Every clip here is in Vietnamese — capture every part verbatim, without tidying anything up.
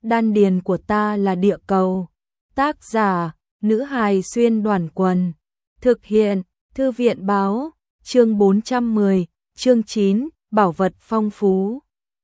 đan điền của ta là địa cầu. Tác giả, nữ hài xuyên đoàn quần. Thực hiện, thư viện báo, chương bốn trăm mười, chương chín, bảo vật phong phú.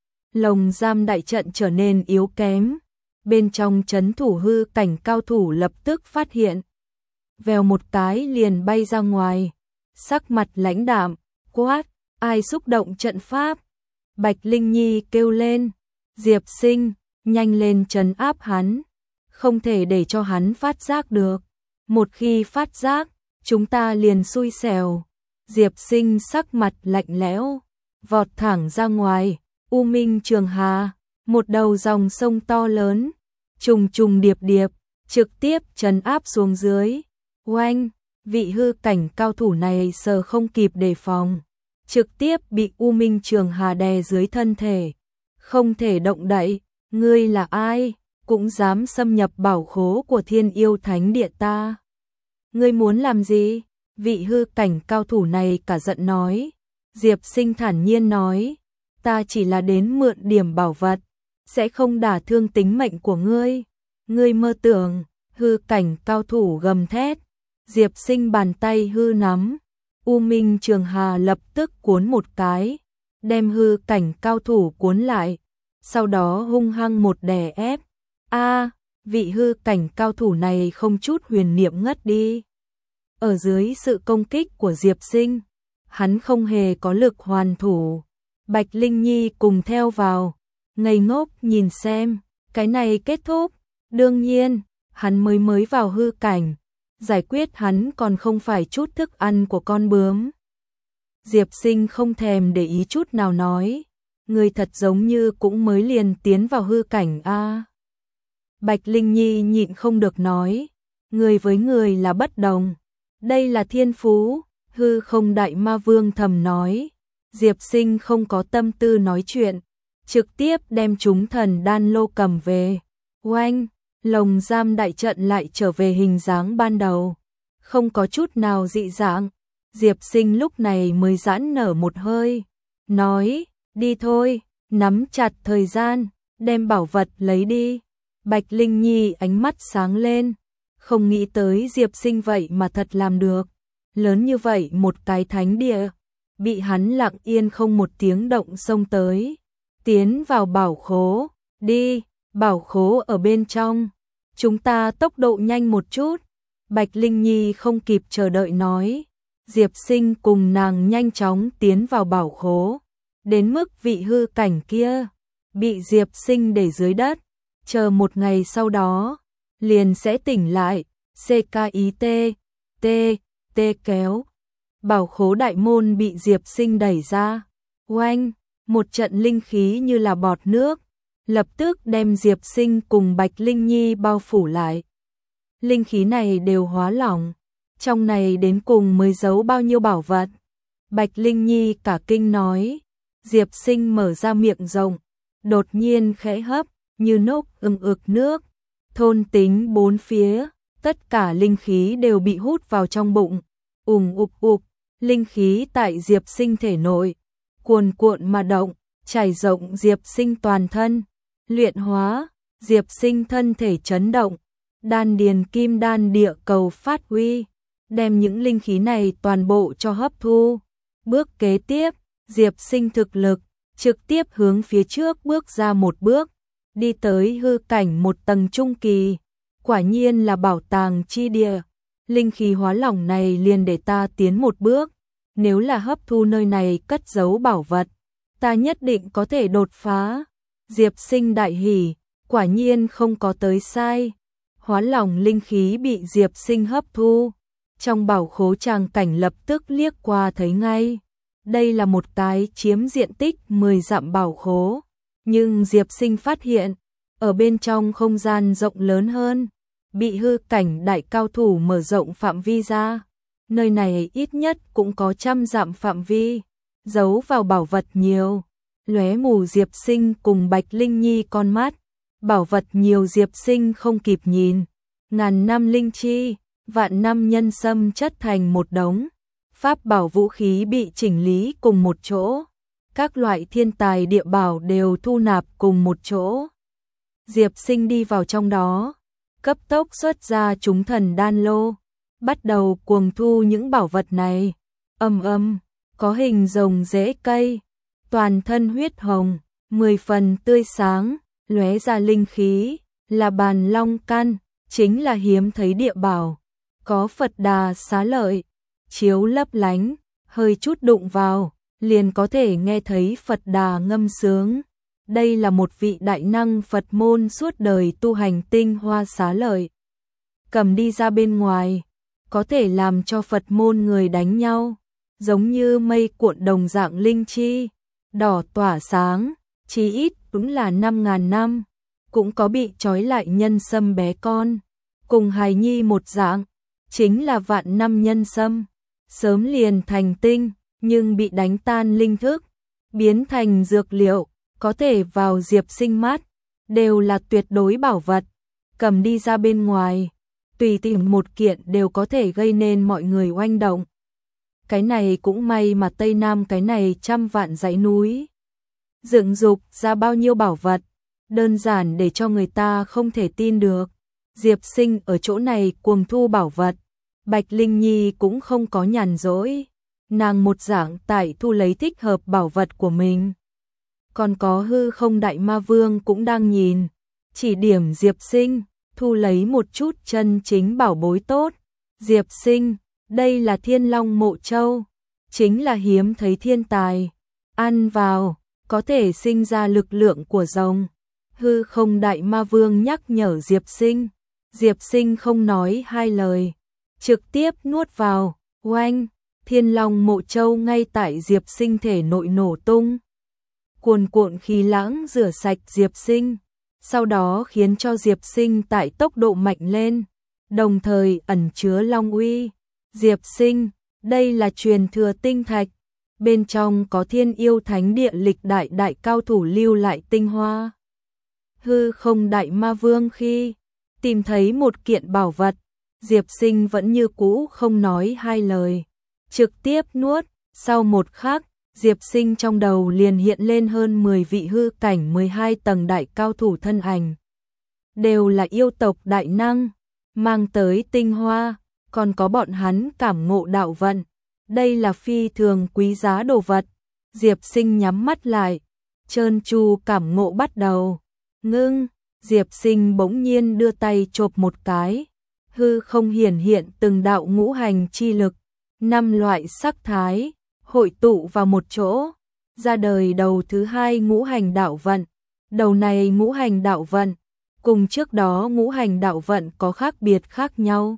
Lồng giam đại trận trở nên yếu kém. Bên trong trấn thủ hư cảnh cao thủ lập tức phát hiện. Vèo một cái liền bay ra ngoài. Sắc mặt lãnh đạm, quát, ai xúc động trận pháp? Bạch Linh Nhi kêu lên, Diệp Sinh, nhanh lên trấn áp hắn. Không thể để cho hắn phát giác được. Một khi phát giác, chúng ta liền xui xẻo. Diệp Sinh sắc mặt lạnh lẽo, vọt thẳng ra ngoài. U Minh Trường Hà, một đầu dòng sông to lớn, trùng trùng điệp điệp, trực tiếp trấn áp xuống dưới. Oanh, vị hư cảnh cao thủ này sờ không kịp đề phòng, trực tiếp bị U Minh Trường Hà đè dưới thân thể, không thể động đậy. Ngươi là ai, cũng dám xâm nhập bảo khố của Thiên Yêu Thánh Địa ta? Ngươi muốn làm gì? Vị hư cảnh cao thủ này cả giận nói. Diệp Sinh thản nhiên nói, ta chỉ là đến mượn điểm bảo vật, sẽ không đả thương tính mệnh của ngươi. Ngươi mơ tưởng. Hư cảnh cao thủ gầm thét. Diệp Sinh bàn tay hư nắm, U Minh Trường Hà lập tức cuốn một cái, đem hư cảnh cao thủ cuốn lại, sau đó hung hăng một đè ép. A, vị hư cảnh cao thủ này không chút huyền niệm ngất đi. Ở dưới sự công kích của Diệp Sinh, hắn không hề có lực hoàn thủ. Bạch Linh Nhi cùng theo vào, ngây ngốc nhìn xem, cái này kết thúc. Đương nhiên, hắn mới mới vào hư cảnh, giải quyết hắn còn không phải chút thức ăn của con bướm. Diệp Sinh không thèm để ý chút nào nói, người thật giống như cũng mới liền tiến vào hư cảnh a. Bạch Linh Nhi nhịn không được nói, người với người là bất đồng, đây là thiên phú. Hư không đại ma vương thầm nói. Diệp Sinh không có tâm tư nói chuyện, trực tiếp đem chúng thần đan lô cầm về. Oanh, lồng giam đại trận lại trở về hình dáng ban đầu, không có chút nào dị dạng. Diệp Sinh lúc này mới giãn nở một hơi, nói, đi thôi, nắm chặt thời gian, đem bảo vật lấy đi. Bạch Linh Nhi ánh mắt sáng lên, không nghĩ tới Diệp Sinh vậy mà thật làm được. Lớn như vậy một cái thánh địa, bị hắn lặng yên không một tiếng động xông tới. Tiến vào bảo khố, đi, bảo khố ở bên trong. Chúng ta tốc độ nhanh một chút. Bạch Linh Nhi không kịp chờ đợi nói. Diệp Sinh cùng nàng nhanh chóng tiến vào bảo khố. Đến mức vị hư cảnh kia, bị Diệp Sinh để dưới đất. Chờ một ngày sau đó, liền sẽ tỉnh lại. xê ca i tê, T, T kéo. Bảo khố đại môn bị Diệp Sinh đẩy ra. Oanh, một trận linh khí như là bọt nước, lập tức đem Diệp Sinh cùng Bạch Linh Nhi bao phủ lại. Linh khí này đều hóa lỏng, trong này đến cùng mới giấu bao nhiêu bảo vật. Bạch Linh Nhi cả kinh nói. Diệp Sinh mở ra miệng rộng, đột nhiên khẽ hấp, như nốc ưng ực nước, thôn tính bốn phía, tất cả linh khí đều bị hút vào trong bụng. Ùng ục ục, linh khí tại Diệp Sinh thể nội cuồn cuộn mà động, trải rộng Diệp Sinh toàn thân. Luyện hóa, Diệp Sinh thân thể chấn động, đan điền kim đan địa cầu phát huy, đem những linh khí này toàn bộ cho hấp thu. Bước kế tiếp, Diệp Sinh thực lực trực tiếp hướng phía trước bước ra một bước, đi tới hư cảnh một tầng trung kỳ. Quả nhiên là bảo tàng chi địa. Linh khí hóa lỏng này liền để ta tiến một bước. Nếu là hấp thu nơi này cất giấu bảo vật, ta nhất định có thể đột phá. Diệp Sinh đại hỉ, quả nhiên không có tới sai. Hóa lỏng linh khí bị Diệp Sinh hấp thu. Trong bảo khố tràng cảnh lập tức liếc qua thấy ngay. Đây là một cái chiếm diện tích mười dặm bảo khố. Nhưng Diệp Sinh phát hiện, ở bên trong không gian rộng lớn hơn, bị hư cảnh đại cao thủ mở rộng phạm vi ra. Nơi này ít nhất cũng có trăm dặm phạm vi, giấu vào bảo vật nhiều. Lóe mù Diệp Sinh cùng Bạch Linh Nhi con mắt, bảo vật nhiều Diệp Sinh không kịp nhìn. Ngàn năm linh chi, vạn năm nhân sâm chất thành một đống, pháp bảo vũ khí bị chỉnh lý cùng một chỗ, các loại thiên tài địa bảo đều thu nạp cùng một chỗ. Diệp Sinh đi vào trong đó, cấp tốc xuất ra chúng thần đan lô, bắt đầu cuồng thu những bảo vật này. Ầm ầm, có hình rồng rễ cây, toàn thân huyết hồng, mười phần tươi sáng, lóe ra linh khí, là bàn long căn, chính là hiếm thấy địa bảo. Có Phật Đà xá lợi, chiếu lấp lánh, hơi chút đụng vào, liền có thể nghe thấy Phật Đà ngâm sướng. Đây là một vị đại năng Phật môn suốt đời tu hành tinh hoa xá lợi. Cầm đi ra bên ngoài, có thể làm cho Phật môn người đánh nhau, giống như mây cuộn đồng dạng linh chi, đỏ tỏa sáng, chí ít cũng là năm ngàn năm, cũng có bị trói lại nhân sâm bé con, cùng hài nhi một dạng, chính là vạn năm nhân sâm, sớm liền thành tinh, nhưng bị đánh tan linh thức, biến thành dược liệu, có thể vào Diệp Sinh mắt, đều là tuyệt đối bảo vật, cầm đi ra bên ngoài, tùy tìm một kiện đều có thể gây nên mọi người oanh động. Cái này cũng may mà Tây Nam cái này trăm vạn dãy núi, dựng dục ra bao nhiêu bảo vật, đơn giản để cho người ta không thể tin được. Diệp Sinh ở chỗ này cuồng thu bảo vật, Bạch Linh Nhi cũng không có nhàn rỗi, nàng một dạng tại thu lấy thích hợp bảo vật của mình. Còn có Hư Không Đại Ma Vương cũng đang nhìn, chỉ điểm Diệp Sinh, thu lấy một chút chân chính bảo bối tốt. Diệp Sinh, đây là Thiên Long Mộ Châu, chính là hiếm thấy thiên tài, ăn vào, có thể sinh ra lực lượng của rồng. Hư Không Đại Ma Vương nhắc nhở Diệp Sinh, Diệp Sinh không nói hai lời, trực tiếp nuốt vào, oanh, Thiên Long Mộ Châu ngay tại Diệp Sinh thể nội nổ tung. Cuồn cuộn khí lãng rửa sạch Diệp Sinh, sau đó khiến cho Diệp Sinh tại tốc độ mạnh lên, đồng thời ẩn chứa long uy. Diệp Sinh, đây là truyền thừa tinh thạch, bên trong có Thiên Yêu Thánh Địa lịch đại đại cao thủ lưu lại tinh hoa. Hư Không Đại Ma Vương khi tìm thấy một kiện bảo vật, Diệp Sinh vẫn như cũ không nói hai lời, trực tiếp nuốt. Sau một khắc, Diệp Sinh trong đầu liền hiện lên hơn mười vị hư cảnh mười hai tầng đại cao thủ thân ảnh, đều là yêu tộc đại năng, mang tới tinh hoa, còn có bọn hắn cảm ngộ đạo vận. Đây là phi thường quý giá đồ vật. Diệp Sinh nhắm mắt lại, trơn tru cảm ngộ bắt đầu. Ngưng, Diệp Sinh bỗng nhiên đưa tay chộp một cái, hư không hiển hiện từng đạo ngũ hành chi lực, năm loại sắc thái, hội tụ vào một chỗ, ra đời đầu thứ hai ngũ hành đạo vận. Đầu này ngũ hành đạo vận, cùng trước đó ngũ hành đạo vận có khác biệt khác nhau.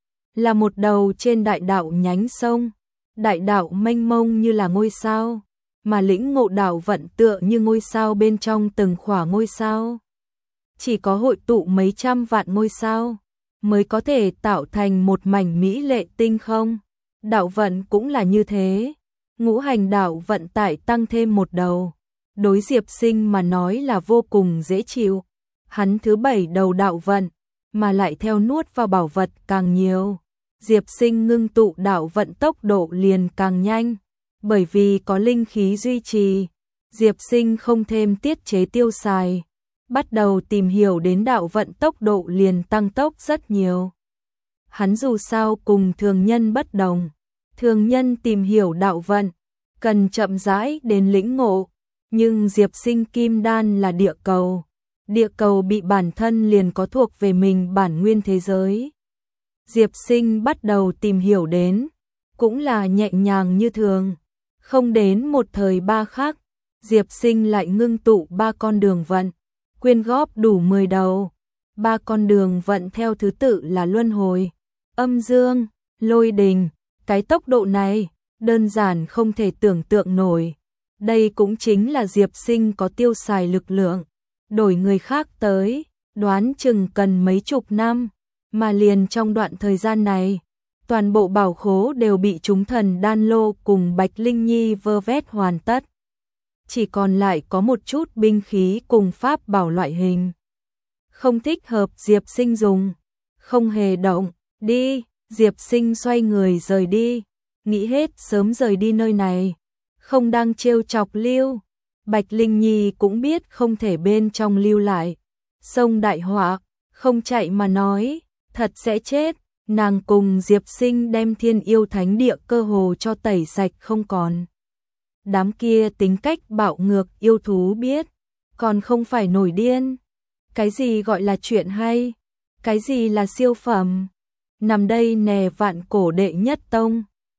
Là một đầu trên đại đạo nhánh sông, đại đạo mênh mông như là ngôi sao, mà lĩnh ngộ đạo vận tựa như ngôi sao bên trong từng khỏa ngôi sao. Chỉ có hội tụ mấy trăm vạn ngôi sao, mới có thể tạo thành một mảnh mỹ lệ tinh không. Đạo vận cũng là như thế, ngũ hành đạo vận tải tăng thêm một đầu, đối Diệp Sinh mà nói là vô cùng dễ chịu. Hắn thứ bảy đầu đạo vận, mà lại theo nuốt vào bảo vật càng nhiều, Diệp Sinh ngưng tụ đạo vận tốc độ liền càng nhanh, bởi vì có linh khí duy trì, Diệp Sinh không thêm tiết chế tiêu xài, bắt đầu tìm hiểu đến đạo vận tốc độ liền tăng tốc rất nhiều. Hắn dù sao cùng thường nhân bất đồng, thường nhân tìm hiểu đạo vận, cần chậm rãi đến lĩnh ngộ, nhưng Diệp Sinh kim đan là địa cầu, địa cầu bị bản thân liền có thuộc về mình bản nguyên thế giới. Diệp Sinh bắt đầu tìm hiểu đến, cũng là nhẹ nhàng như thường, không đến một thời ba khắc, Diệp Sinh lại ngưng tụ ba con đường vận, quyên góp đủ mười đầu, ba con đường vận theo thứ tự là luân hồi, âm dương, lôi đình. Cái tốc độ này, đơn giản không thể tưởng tượng nổi. Đây cũng chính là Diệp Sinh có tiêu xài lực lượng, đổi người khác tới, đoán chừng cần mấy chục năm, mà liền trong đoạn thời gian này, toàn bộ bảo khố đều bị chúng thần đan lô cùng Bạch Linh Nhi vơ vét hoàn tất. Chỉ còn lại có một chút binh khí cùng pháp bảo loại hình. Không thích hợp Diệp Sinh dùng, không hề động, đi. Diệp Sinh xoay người rời đi, nghĩ hết sớm rời đi nơi này, không đang trêu chọc lưu. Bạch Linh Nhi cũng biết không thể bên trong lưu lại, Sông đại họa, không chạy mà nói, thật sẽ chết. Nàng cùng Diệp Sinh đem Thiên Yêu Thánh Địa cơ hồ cho tẩy sạch không còn. Đám kia tính cách bạo ngược yêu thú biết, còn không phải nổi điên. Cái gì gọi là chuyện hay? Cái gì là siêu phẩm? Nằm đây nè vạn cổ đệ nhất tông.